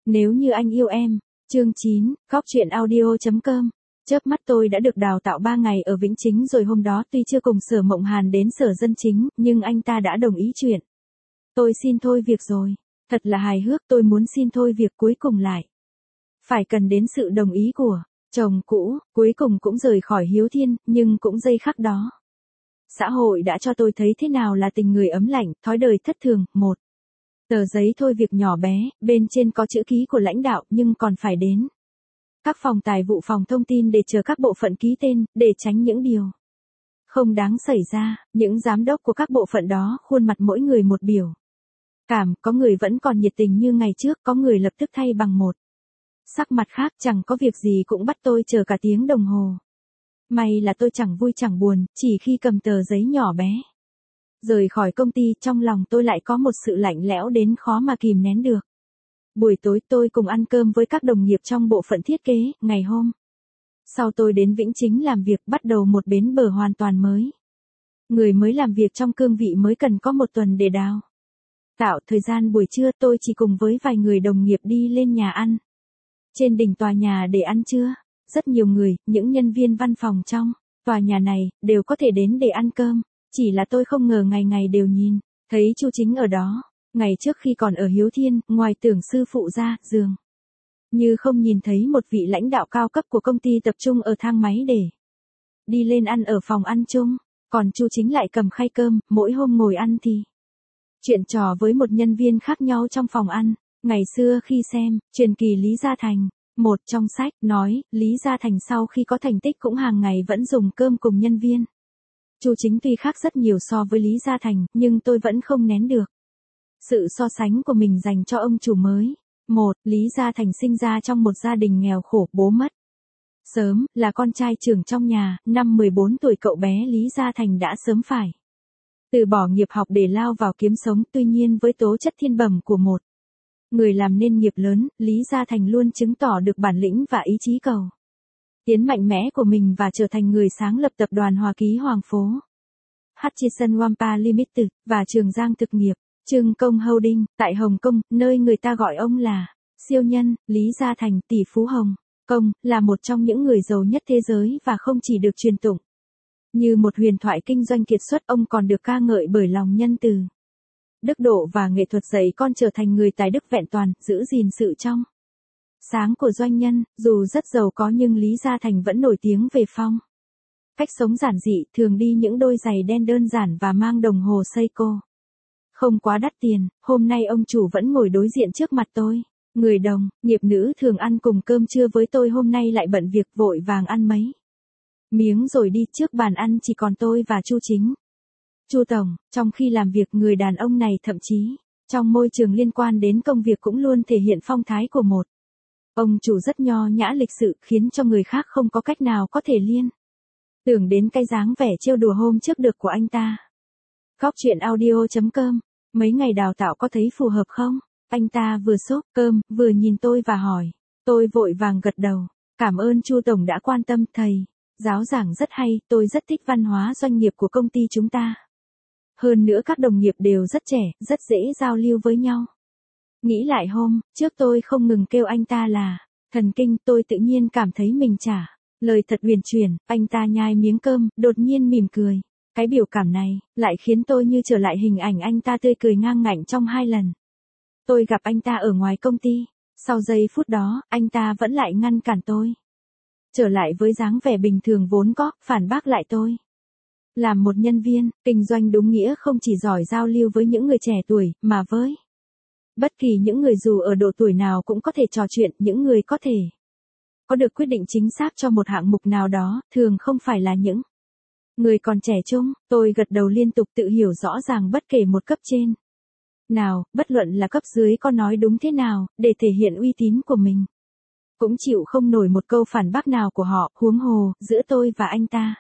Nếu như anh yêu em. Chương 9, Góc truyện audio.com. Chớp mắt tôi đã được đào tạo 3 ngày ở Vĩnh Chính rồi, hôm đó tuy chưa cùng Sở Mộng Hàn đến Sở Dân Chính, nhưng anh ta đã đồng ý chuyện. Tôi xin thôi việc rồi. Thật là hài hước, tôi muốn xin thôi việc cuối cùng lại phải cần đến sự đồng ý của chồng cũ, cuối cùng cũng rời khỏi Hiếu Thiên, nhưng cũng giây khắc đó. Xã hội đã cho tôi thấy thế nào là tình người ấm lạnh, thói đời thất thường. Một tờ giấy thôi việc nhỏ bé, bên trên có chữ ký của lãnh đạo nhưng còn phải đến các phòng tài vụ, phòng thông tin để chờ các bộ phận ký tên, để tránh những điều không đáng xảy ra. Những giám đốc của các bộ phận đó khuôn mặt mỗi người một biểu cảm, có người vẫn còn nhiệt tình như ngày trước, có người lập tức thay bằng một sắc mặt khác. Chẳng có việc gì cũng bắt tôi chờ cả tiếng đồng hồ. May là tôi chẳng vui chẳng buồn, chỉ khi cầm tờ giấy nhỏ bé rời khỏi công ty, trong lòng tôi lại có một sự lạnh lẽo đến khó mà kìm nén được. Buổi tối tôi cùng ăn cơm với các đồng nghiệp trong bộ phận thiết kế. Ngày hôm sau tôi đến Vĩnh Chính làm việc, bắt đầu một bến bờ hoàn toàn mới. Người mới làm việc trong cương vị mới cần có 1 tuần để đào tạo. Thời gian buổi trưa tôi chỉ cùng với vài người đồng nghiệp đi lên nhà ăn trên đỉnh tòa nhà để ăn trưa. Rất nhiều người, những nhân viên văn phòng trong tòa nhà này, đều có thể đến để ăn cơm. Chỉ là tôi không ngờ ngày ngày đều nhìn thấy Chu Chính ở đó. Ngày trước khi còn ở Hiếu Thiên, ngoài Tưởng sư phụ ra, dường như không nhìn thấy một vị lãnh đạo cao cấp của công ty tập trung ở thang máy để đi lên ăn ở phòng ăn chung. Còn Chu Chính lại cầm khay cơm, mỗi hôm ngồi ăn thì chuyện trò với một nhân viên khác nhau trong phòng ăn. Ngày xưa khi xem truyền kỳ Lý Gia Thành, một trong sách, nói, Lý Gia Thành sau khi có thành tích cũng hàng ngày vẫn dùng cơm cùng nhân viên. Chu Chính tuy khác rất nhiều so với Lý Gia Thành, nhưng tôi vẫn không nén được sự so sánh của mình dành cho ông chủ mới. Một, Lý Gia Thành sinh ra trong một gia đình nghèo khổ, bố mất sớm, là con trai trưởng trong nhà. Năm 14 tuổi cậu bé Lý Gia Thành đã sớm phải từ bỏ nghiệp học để lao vào kiếm sống. Tuy nhiên với tố chất thiên bẩm của một người làm nên nghiệp lớn, Lý Gia Thành luôn chứng tỏ được bản lĩnh và ý chí cầu tiến mạnh mẽ của mình và trở thành người sáng lập tập đoàn Hòa Ký Hoàng Phố, Hutchison Whampa Limited, và Trường Giang Thực nghiệp, Trưng Công Holding, tại Hồng Kông, nơi người ta gọi ông là siêu nhân. Lý Gia Thành, tỷ phú Hồng Kông, là một trong những người giàu nhất thế giới và không chỉ được truyền tụng như một huyền thoại kinh doanh kiệt xuất, ông còn được ca ngợi bởi lòng nhân từ, đức độ và nghệ thuật dạy con trở thành người tài đức vẹn toàn, giữ gìn sự trong sáng của doanh nhân. Dù rất giàu có nhưng Lý Gia Thành vẫn nổi tiếng về phong cách sống giản dị, thường đi những đôi giày đen đơn giản và mang đồng hồ Seiko không quá đắt tiền. Hôm nay ông chủ vẫn ngồi đối diện trước mặt tôi. Người đồng nghiệp nữ thường ăn cùng cơm trưa với tôi hôm nay lại bận việc, vội vàng ăn mấy miếng rồi đi. Trước bàn ăn chỉ còn tôi và Chu Chính. Chu tổng, trong khi làm việc, người đàn ông này thậm chí trong môi trường liên quan đến công việc cũng luôn thể hiện phong thái của một ông chủ rất nho nhã lịch sự, khiến cho người khác không có cách nào có thể liên tưởng đến cái dáng vẻ trêu đùa hôm trước được của anh ta. Góc truyện audio.com. Mấy ngày đào tạo có thấy phù hợp không? Anh ta vừa xốp cơm, vừa nhìn tôi và hỏi. Tôi vội vàng gật đầu. Cảm ơn Chu tổng đã quan tâm, thầy giáo giảng rất hay, tôi rất thích văn hóa doanh nghiệp của công ty chúng ta. Hơn nữa các đồng nghiệp đều rất trẻ, rất dễ giao lưu với nhau. Nghĩ lại hôm trước tôi không ngừng kêu anh ta là thần kinh, tôi tự nhiên cảm thấy mình trả lời thật huyền chuyển. Anh ta nhai miếng cơm, đột nhiên mỉm cười. Cái biểu cảm này lại khiến tôi như trở lại hình ảnh anh ta tươi cười ngang ngạnh trong 2 lần tôi gặp anh ta ở ngoài công ty. Sau giây phút đó, anh ta vẫn lại ngăn cản tôi trở lại với dáng vẻ bình thường vốn có, phản bác lại tôi. Làm một nhân viên kinh doanh đúng nghĩa không chỉ giỏi giao lưu với những người trẻ tuổi, mà với bất kỳ những người dù ở độ tuổi nào cũng có thể trò chuyện. Những người có thể có được quyết định chính xác cho một hạng mục nào đó, thường không phải là những người còn trẻ trung. Tôi gật đầu liên tục, tự hiểu rõ ràng bất kể một cấp trên nào, bất luận là cấp dưới có nói đúng thế nào, để thể hiện uy tín của mình, cũng chịu không nổi một câu phản bác nào của họ. Huống hồ, giữa tôi và anh ta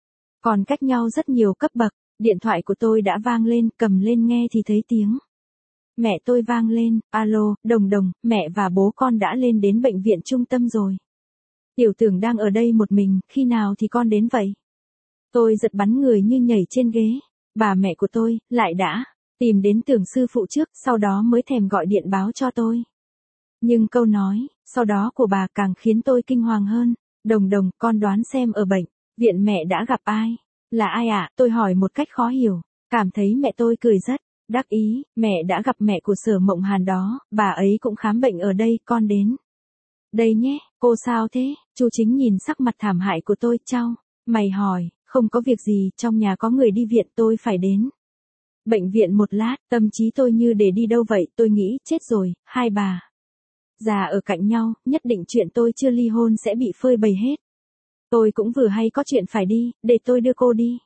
còn cách nhau rất nhiều cấp bậc. Điện thoại của tôi đã vang lên, cầm lên nghe thì thấy tiếng mẹ tôi vang lên. Alo, Đồng Đồng, mẹ và bố con đã lên đến bệnh viện trung tâm rồi. Tiểu Tưởng đang ở đây một mình, khi nào thì con đến vậy? Tôi giật bắn người như nhảy trên ghế. Bà mẹ của tôi lại đã tìm đến Tưởng sư phụ trước, sau đó mới thèm gọi điện báo cho tôi. Nhưng câu nói, sau đó của bà càng khiến tôi kinh hoàng hơn. Đồng đồng, con đoán xem ở bệnh viện mẹ đã gặp ai? Là ai ạ? Tôi hỏi một cách khó hiểu. Cảm thấy mẹ tôi cười rất đắc ý, mẹ đã gặp mẹ của Sở Mộng Hàn đó, bà ấy cũng khám bệnh ở đây, con đến đây nhé. Cô sao thế? Chu Chính nhìn sắc mặt thảm hại của tôi, chau mày hỏi, không có việc gì, trong nhà có người đi viện, tôi phải đến bệnh viện một lát. Tâm trí tôi như để đi đâu vậy, tôi nghĩ, chết rồi, hai bà già ở cạnh nhau, nhất định chuyện tôi chưa ly hôn sẽ bị phơi bày hết. Tôi cũng vừa hay có chuyện phải đi, để tôi đưa cô đi.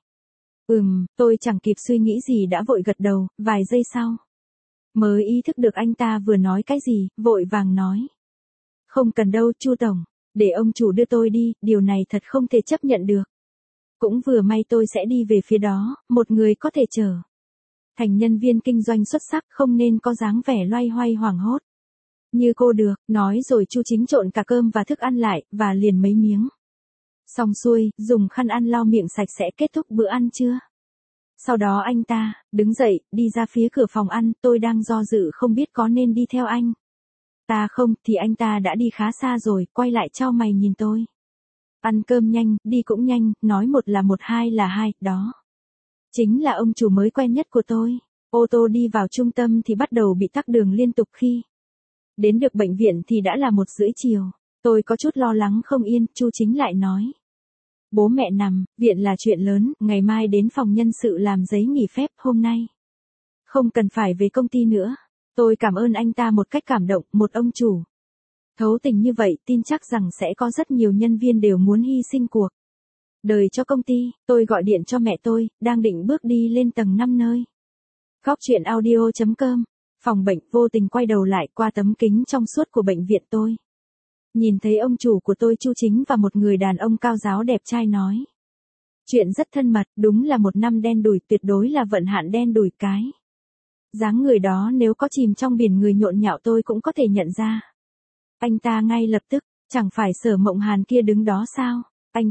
Tôi chẳng kịp suy nghĩ gì đã vội gật đầu, vài giây sau mới ý thức được anh ta vừa nói cái gì, vội vàng nói. Không cần đâu, Chu tổng, để ông chủ đưa tôi đi, điều này thật không thể chấp nhận được. Cũng vừa may tôi sẽ đi về phía đó, một người có thể trở thành nhân viên kinh doanh xuất sắc, không nên có dáng vẻ loay hoay hoảng hốt như cô được. Nói rồi Chu Chính trộn cả cơm và thức ăn lại, và liền mấy miếng. Xong xuôi, dùng khăn ăn lau miệng sạch sẽ kết thúc bữa ăn trưa. Sau đó anh ta đứng dậy, đi ra phía cửa phòng ăn, tôi đang do dự không biết có nên đi theo anh ta không, thì anh ta đã đi khá xa rồi, quay lại chau mày nhìn tôi. Ăn cơm nhanh, đi cũng nhanh, nói một là một, hai là hai, đó chính là ông chủ mới quen nhất của tôi. Ô tô đi vào trung tâm thì bắt đầu bị tắc đường liên tục, khi đến được bệnh viện thì đã là 1:30 chiều. Tôi có chút lo lắng không yên, Chu Chính lại nói. Bố mẹ nằm viện là chuyện lớn, ngày mai đến phòng nhân sự làm giấy nghỉ phép, hôm nay không cần phải về công ty nữa. Tôi cảm ơn anh ta một cách cảm động, một ông chủ thấu tình như vậy, tin chắc rằng sẽ có rất nhiều nhân viên đều muốn hy sinh cuộc đời cho công ty. Tôi gọi điện cho mẹ tôi, đang định bước đi lên tầng 5 nơi Góc truyện audio.com. Phòng bệnh, vô tình quay đầu lại, qua tấm kính trong suốt của bệnh viện tôi nhìn thấy ông chủ của tôi, Chu Chính, và một người đàn ông cao ráo đẹp trai nói chuyện rất thân mật. Đúng là một năm đen đủi, tuyệt đối là vận hạn đen đủi. Cái dáng người đó nếu có chìm trong biển người nhộn nhạo tôi cũng có thể nhận ra anh ta ngay lập tức. Chẳng phải Sở Mộng Hàn kia đứng đó sao?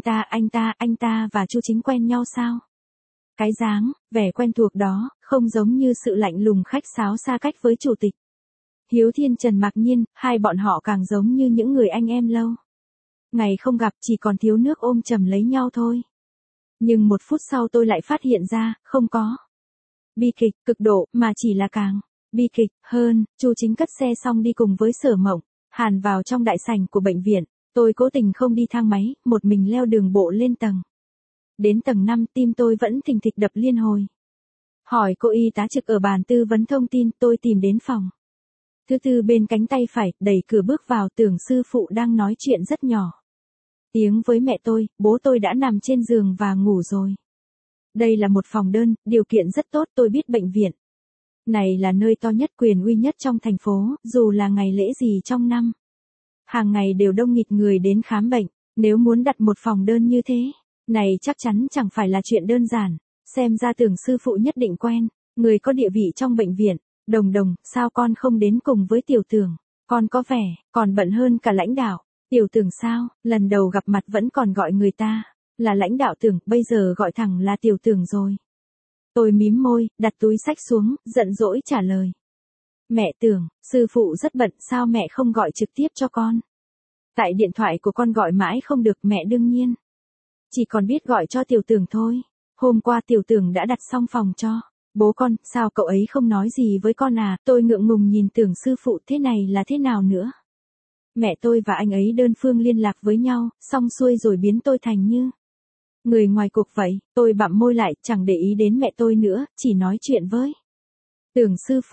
Anh ta và Chu Chính quen nhau sao? Cái dáng vẻ quen thuộc đó, không giống như sự lạnh lùng khách sáo xa cách với chủ tịch Hiếu Thiên Trần Mạc Nhiên, hai bọn họ càng giống như những người anh em lâu ngày không gặp, chỉ còn thiếu nước ôm chầm lấy nhau thôi. Nhưng 1 phút sau tôi lại phát hiện ra, không có bi kịch cực độ, mà chỉ là càng bi kịch hơn. Chu Chính cất xe xong đi cùng với Sở Mộng Hàn vào trong đại sảnh của bệnh viện. Tôi cố tình không đi thang máy, một mình leo đường bộ lên tầng. Đến tầng 5, tim tôi vẫn thình thịch đập liên hồi. Hỏi cô y tá trực ở bàn tư vấn thông tin, tôi tìm đến phòng thứ tư bên cánh tay phải, đẩy cửa bước vào, Tưởng sư phụ đang nói chuyện rất nhỏ tiếng với mẹ tôi. Bố tôi đã nằm trên giường và ngủ rồi. Đây là một phòng đơn, điều kiện rất tốt. Tôi biết bệnh viện này là nơi to nhất, quyền uy nhất trong thành phố, dù là ngày lễ gì trong năm, hàng ngày đều đông nghịt người đến khám bệnh. Nếu muốn đặt một phòng đơn như thế này chắc chắn chẳng phải là chuyện đơn giản. Xem ra Tưởng sư phụ nhất định quen người có địa vị trong bệnh viện. Đồng đồng, sao con không đến cùng với Tiểu Tưởng? Con có vẻ còn bận hơn cả lãnh đạo. Tiểu Tưởng sao? Lần đầu gặp mặt vẫn còn gọi người ta là lãnh đạo Tưởng, bây giờ gọi thẳng là Tiểu Tưởng rồi. Tôi mím môi, đặt túi xách xuống, giận dỗi trả lời. Mẹ Tưởng, sư phụ rất bận, sao mẹ không gọi trực tiếp cho con? Tại điện thoại của con gọi mãi không được, mẹ đương nhiên chỉ còn biết gọi cho Tiểu Tưởng thôi. Hôm qua Tiểu Tưởng đã đặt xong phòng cho bố con, sao cậu ấy không nói gì với con à? Tôi ngượng ngùng nhìn Tưởng sư phụ, thế này là thế nào nữa? Mẹ tôi và anh ấy đơn phương liên lạc với nhau, xong xuôi rồi biến tôi thành như người ngoài cuộc vậy. Tôi bặm môi lại, chẳng để ý đến mẹ tôi nữa, chỉ nói chuyện với Tưởng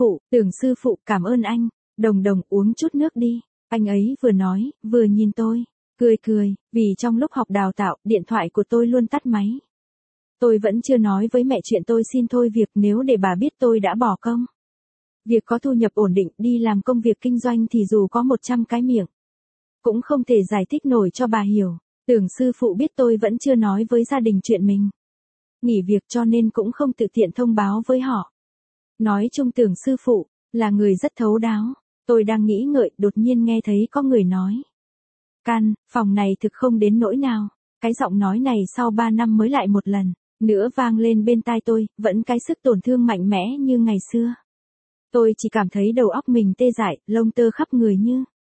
sư phụ, cảm ơn anh. Đồng đồng, uống chút nước đi. Anh ấy vừa nói, vừa nhìn tôi cười, vì trong lúc học đào tạo, điện thoại của tôi luôn tắt máy. Tôi vẫn chưa nói với mẹ chuyện tôi xin thôi việc, nếu để bà biết tôi đã bỏ công việc có thu nhập ổn định, đi làm công việc kinh doanh thì dù có 100 cái miệng cũng không thể giải thích nổi cho bà hiểu. Tưởng sư phụ biết tôi vẫn chưa nói với gia đình chuyện mình nghỉ việc, cho nên cũng không tự tiện thông báo với họ. Nói chung Tưởng sư phụ là người rất thấu đáo. Tôi đang nghĩ ngợi, đột nhiên nghe thấy có người nói. Phòng này thực không đến nỗi nào. Cái giọng nói này sau 3 năm mới lại một lần nữa vang lên bên tai tôi, vẫn cái sức tổn thương mạnh mẽ như ngày xưa. Tôi chỉ cảm thấy đầu óc mình tê dại, lông tơ khắp người như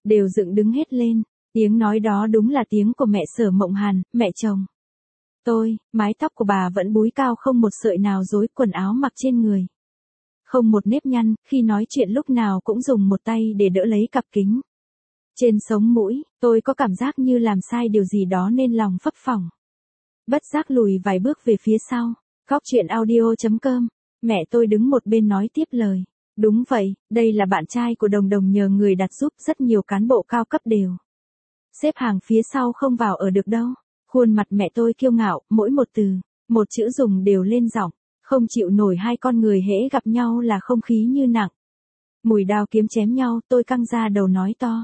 đều dựng đứng hết lên. Tiếng nói đó đúng là tiếng của mẹ Sở Mộng Hàn, mẹ chồng tôi. Mái tóc của bà vẫn búi cao không một sợi nào rối, quần áo mặc trên người không một nếp nhăn, khi nói chuyện lúc nào cũng dùng một tay để đỡ lấy cặp kính trên sống mũi. Tôi có cảm giác như làm sai điều gì đó nên lòng phấp phồng, bất giác lùi vài bước về phía sau. Góc chuyện audio.com. Mẹ tôi đứng một bên nói tiếp lời. Đúng vậy, đây là bạn trai của Đồng Đồng nhờ người đặt giúp, rất nhiều cán bộ cao cấp đều xếp hàng phía sau không vào ở được đâu. Khuôn mặt mẹ tôi kiêu ngạo, mỗi một từ, một chữ dùng đều lên giọng, không chịu nổi hai con người hễ gặp nhau là không khí như nặng mùi đao kiếm chém nhau. Tôi căng ra đầu nói to.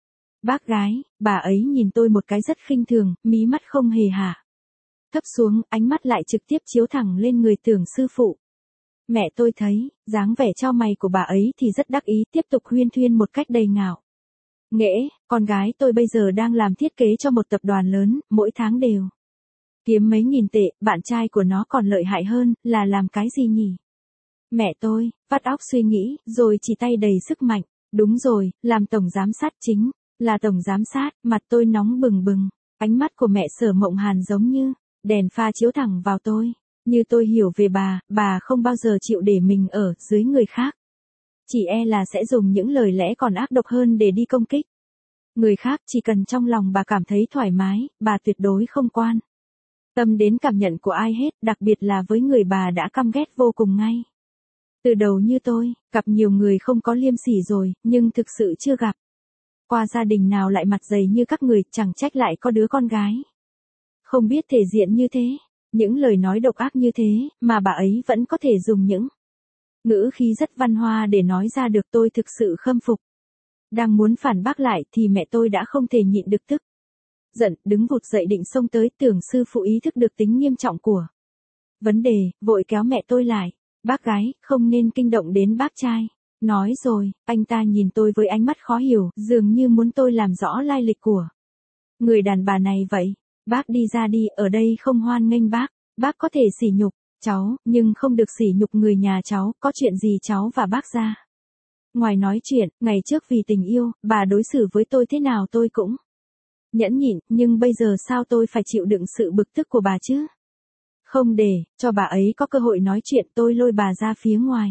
Bác gái. Bà ấy nhìn tôi một cái rất khinh thường, mí mắt không hề hạ thấp xuống, ánh mắt lại trực tiếp chiếu thẳng lên người Tưởng sư phụ. Mẹ tôi thấy, dáng vẻ chau mày của bà ấy thì rất đắc ý, tiếp tục huyên thuyên một cách đầy ngạo nghễ. Con gái tôi bây giờ đang làm thiết kế cho một tập đoàn lớn, mỗi tháng đều kiếm mấy nghìn tệ, bạn trai của nó còn lợi hại hơn, là làm cái gì nhỉ? Mẹ tôi, vắt óc suy nghĩ, rồi chỉ tay đầy sức mạnh. Đúng rồi, làm tổng giám sát chính, là tổng giám sát. Mặt tôi nóng bừng bừng, ánh mắt của mẹ Sở Mộng Hàn giống như đèn pha chiếu thẳng vào tôi. Như tôi hiểu về bà không bao giờ chịu để mình ở dưới người khác. Chỉ e là sẽ dùng những lời lẽ còn ác độc hơn để đi công kích người khác. Chỉ cần trong lòng bà cảm thấy thoải mái, bà tuyệt đối không quan tâm đến cảm nhận của ai hết, đặc biệt là với người bà đã căm ghét vô cùng ngay từ đầu như tôi. Gặp nhiều người không có liêm sỉ rồi, nhưng thực sự chưa gặp qua gia đình nào lại mặt dày như các người, chẳng trách lại có đứa con gái không biết thể diện như thế. Những lời nói độc ác như thế, mà bà ấy vẫn có thể dùng những ngữ khí rất văn hoa để nói ra được. Tôi thực sự khâm phục. Đang muốn phản bác lại thì mẹ tôi đã không thể nhịn được tức giận, đứng vụt dậy định xông tới. Tưởng sư phụ ý thức được tính nghiêm trọng của vấn đề, vội kéo mẹ tôi lại. Bác gái, không nên kinh động đến bác trai. Nói rồi, anh ta nhìn tôi với ánh mắt khó hiểu, dường như muốn tôi làm rõ lai lịch của người đàn bà này vậy. Bác đi ra đi, ở đây không hoan nghênh bác. Bác có thể sỉ nhục cháu, nhưng không được sỉ nhục người nhà cháu. Có chuyện gì cháu và bác ra ngoài nói chuyện. Ngày trước vì tình yêu, bà đối xử với tôi thế nào tôi cũng nhẫn nhịn, nhưng bây giờ sao tôi phải chịu đựng sự bực tức của bà chứ? Không để cho bà ấy có cơ hội nói chuyện, tôi lôi bà ra phía ngoài.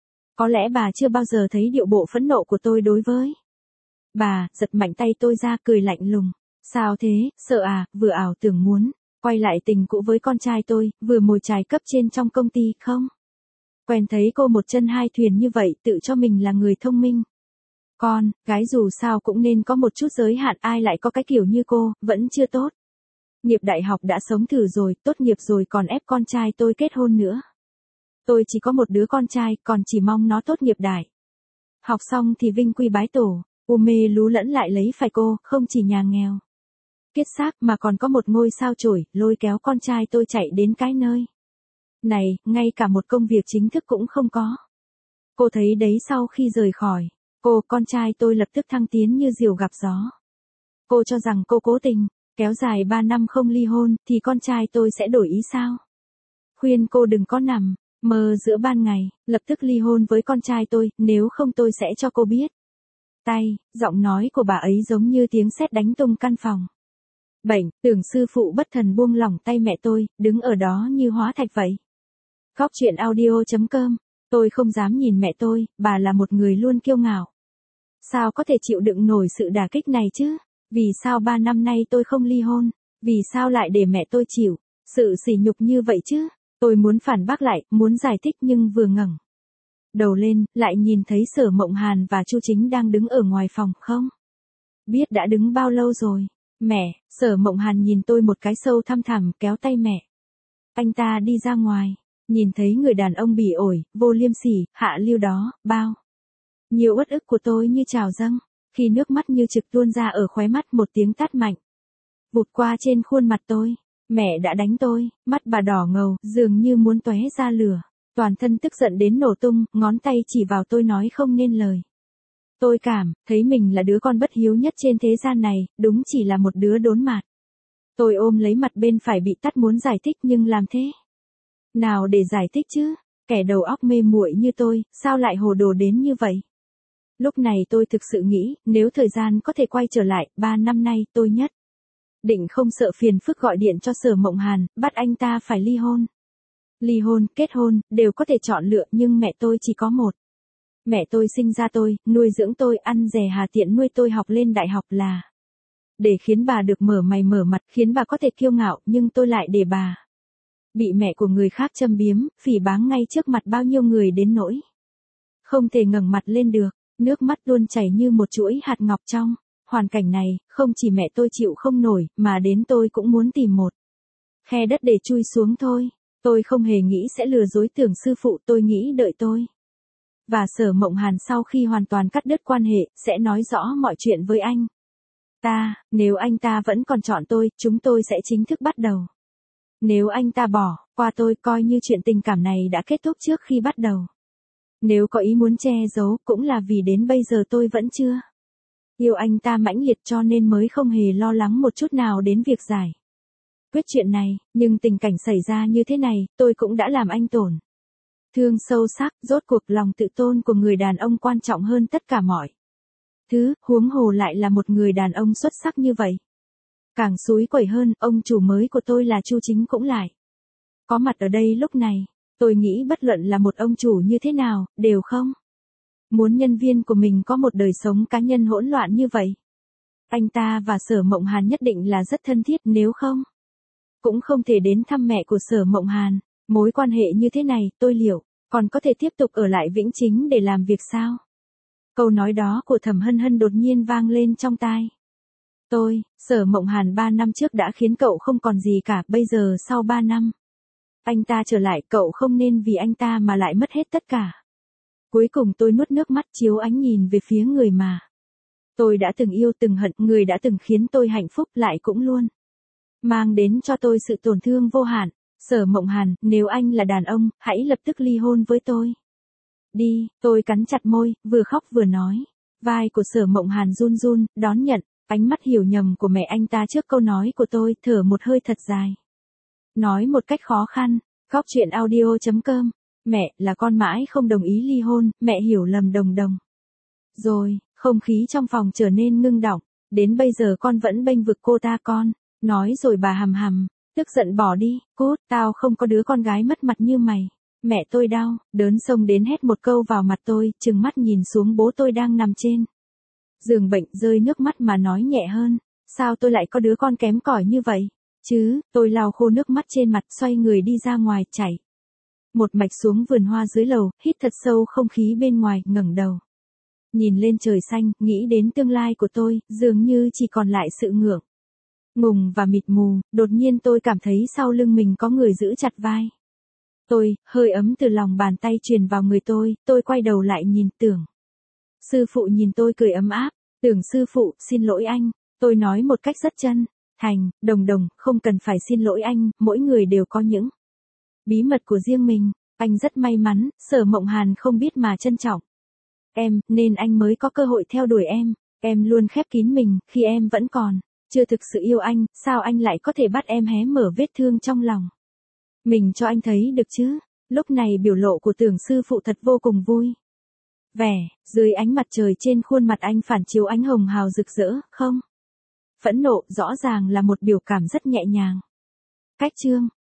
Có lẽ bà chưa bao giờ thấy điệu bộ phẫn nộ của tôi đối với bà. Giật mạnh tay tôi ra, cười lạnh lùng. Sao thế, sợ à? Vừa ảo tưởng muốn quay lại tình cũ với con trai tôi, vừa mồi chài cấp trên trong công ty không? Quen thấy cô một chân hai thuyền như vậy, tự cho mình là người thông minh. Con gái dù sao cũng nên có một chút giới hạn, ai lại có cái kiểu như cô, vẫn chưa tốt nghiệp đại học đã sống thử rồi, tốt nghiệp rồi còn ép con trai tôi kết hôn nữa. Tôi chỉ có một đứa con trai, còn chỉ mong nó tốt nghiệp đại học xong thì vinh quy bái tổ. Mê lú lẫn lại lấy phải cô, không chỉ nhà nghèo kiết xác mà còn có một ngôi sao chổi, lôi kéo con trai tôi chạy đến cái nơi này, ngay cả một công việc chính thức cũng không có. Cô thấy đấy, sau khi rời khỏi cô, con trai tôi lập tức thăng tiến như diều gặp gió. Cô cho rằng cô cố tình kéo dài 3 năm không ly hôn thì con trai tôi sẽ đổi ý sao? Khuyên cô đừng có nằm mơ giữa ban ngày, lập tức ly hôn với con trai tôi, nếu không tôi sẽ cho cô biết tay. Giọng nói của bà ấy giống như tiếng sét đánh tung căn phòng. Bệnh. Tưởng sư phụ bất thần buông lỏng tay mẹ tôi, đứng ở đó như hóa thạch vậy. Góc chuyện audio.com. Tôi không dám nhìn mẹ tôi, bà là một người luôn kiêu ngạo. Sao có thể chịu đựng nổi sự đả kích này chứ? Vì sao 3 năm nay tôi không ly hôn? Vì sao lại để mẹ tôi chịu sự sỉ nhục như vậy chứ? Tôi muốn phản bác lại, muốn giải thích, nhưng vừa ngẩng đầu lên, lại nhìn thấy Sở Mộng Hàn và Chu Chính đang đứng ở ngoài phòng. Không biết đã đứng bao lâu rồi. Mẹ. Sở Mộng Hàn nhìn tôi một cái sâu thăm thẳm, kéo tay mẹ anh ta đi ra ngoài. Nhìn thấy người đàn ông bỉ ổi, vô liêm sỉ, hạ lưu đó, bao nhiều uất ức của tôi như trào dâng. Khi nước mắt như trực tuôn ra ở khóe mắt, một tiếng tát mạnh vụt qua trên khuôn mặt tôi. Mẹ đã đánh tôi. Mắt bà đỏ ngầu, dường như muốn tóe ra lửa. Toàn thân tức giận đến nổ tung, ngón tay chỉ vào tôi nói không nên lời. Tôi cảm thấy mình là đứa con bất hiếu nhất trên thế gian này, đúng chỉ là một đứa đốn mạt. Tôi ôm lấy mặt bên phải bị tát muốn giải thích, nhưng làm thế nào để giải thích chứ? Kẻ đầu óc mê muội như tôi, sao lại hồ đồ đến như vậy? Lúc này tôi thực sự nghĩ, nếu thời gian có thể quay trở lại, 3 năm nay tôi nhất định không sợ phiền phức gọi điện cho Sở Mộng Hàn, bắt anh ta phải ly hôn. Ly hôn, kết hôn, đều có thể chọn lựa nhưng mẹ tôi chỉ có một. Mẹ tôi sinh ra tôi, nuôi dưỡng tôi, ăn dè hà tiện nuôi tôi học lên đại học là để khiến bà được mở mày mở mặt, khiến bà có thể kiêu ngạo, nhưng tôi lại để bà bị mẹ của người khác châm biếm, phỉ báng ngay trước mặt bao nhiêu người đến nỗi không thể ngẩng mặt lên được, nước mắt luôn chảy như một chuỗi hạt ngọc trong. Hoàn cảnh này, không chỉ mẹ tôi chịu không nổi, mà đến tôi cũng muốn tìm một khe đất để chui xuống thôi. Tôi không hề nghĩ sẽ lừa dối Tưởng sư phụ, tôi nghĩ đợi tôi và Sở Mộng Hàn sau khi hoàn toàn cắt đứt quan hệ, sẽ nói rõ mọi chuyện với anh ta, nếu anh ta vẫn còn chọn tôi, chúng tôi sẽ chính thức bắt đầu. Nếu anh ta bỏ qua tôi, coi như chuyện tình cảm này đã kết thúc trước khi bắt đầu. Nếu có ý muốn che giấu, cũng là vì đến bây giờ tôi vẫn chưa yêu anh ta mãnh liệt, cho nên mới không hề lo lắng một chút nào đến việc giải quyết chuyện này, nhưng tình cảnh xảy ra như thế này, tôi cũng đã làm anh tổn thương sâu sắc, rốt cuộc lòng tự tôn của người đàn ông quan trọng hơn tất cả mọi thứ, huống hồ lại là một người đàn ông xuất sắc như vậy. Càng xúi quẩy hơn, ông chủ mới của tôi là Chu Chính cũng lại có mặt ở đây lúc này. Tôi nghĩ bất luận là một ông chủ như thế nào, đều không muốn nhân viên của mình có một đời sống cá nhân hỗn loạn như vậy. Anh ta và Sở Mộng Hàn nhất định là rất thân thiết, nếu không cũng không thể đến thăm mẹ của Sở Mộng Hàn. Mối quan hệ như thế này, tôi liệu còn có thể tiếp tục ở lại Vĩnh Chính để làm việc sao? Câu nói đó của Thẩm Hân Hân đột nhiên vang lên trong tai tôi. Sở Mộng Hàn 3 năm trước đã khiến cậu không còn gì cả, bây giờ sau 3 năm anh ta trở lại, cậu không nên vì anh ta mà lại mất hết tất cả. Cuối cùng tôi nuốt nước mắt, chiếu ánh nhìn về phía người mà tôi đã từng yêu từng hận, người đã từng khiến tôi hạnh phúc lại cũng luôn mang đến cho tôi sự tổn thương vô hạn. Sở Mộng Hàn, nếu anh là đàn ông, hãy lập tức ly hôn với tôi đi. Tôi cắn chặt môi, vừa khóc vừa nói. Vai của Sở Mộng Hàn run run, đón nhận ánh mắt hiểu nhầm của mẹ anh ta trước câu nói của tôi, thở một hơi thật dài. Nói một cách khó khăn, Góc Chuyện Audio.com. Mẹ, là con mãi không đồng ý ly hôn, mẹ hiểu lầm Đồng Đồng. Rồi, không khí trong phòng trở nên ngưng đọng, đến bây giờ con vẫn bênh vực cô ta con. Nói rồi bà hầm hầm, tức giận bỏ đi, cút, tao không có đứa con gái mất mặt như mày. Mẹ tôi đau, đớn xông đến hét một câu vào mặt tôi, trừng mắt nhìn xuống bố tôi đang nằm trên giường bệnh, rơi nước mắt mà nói nhẹ hơn. Sao tôi lại có đứa con kém cỏi như vậy? Chứ, tôi lau khô nước mắt trên mặt, xoay người đi ra ngoài, chạy một mạch xuống vườn hoa dưới lầu, hít thật sâu không khí bên ngoài, ngẩng đầu nhìn lên trời xanh, nghĩ đến tương lai của tôi, dường như chỉ còn lại sự ngượng ngùng và mịt mù. Đột nhiên tôi cảm thấy sau lưng mình có người giữ chặt vai tôi, hơi ấm từ lòng bàn tay truyền vào người tôi quay đầu lại nhìn Tưởng sư phụ nhìn tôi cười ấm áp. Tưởng sư phụ, xin lỗi anh. Tôi nói một cách rất chân thành, Đồng Đồng, không cần phải xin lỗi anh, mỗi người đều có những bí mật của riêng mình. Anh rất may mắn, Sở Mộng Hàn không biết mà trân trọng em, nên anh mới có cơ hội theo đuổi em. Em luôn khép kín mình, khi em vẫn còn chưa thực sự yêu anh, sao anh lại có thể bắt em hé mở vết thương trong lòng mình cho anh thấy được chứ? Lúc này biểu lộ của Tưởng sư phụ thật vô cùng vui vẻ, dưới ánh mặt trời trên khuôn mặt anh phản chiếu ánh hồng hào rực rỡ, không phẫn nộ, rõ ràng là một biểu cảm rất nhẹ nhàng. Cách chương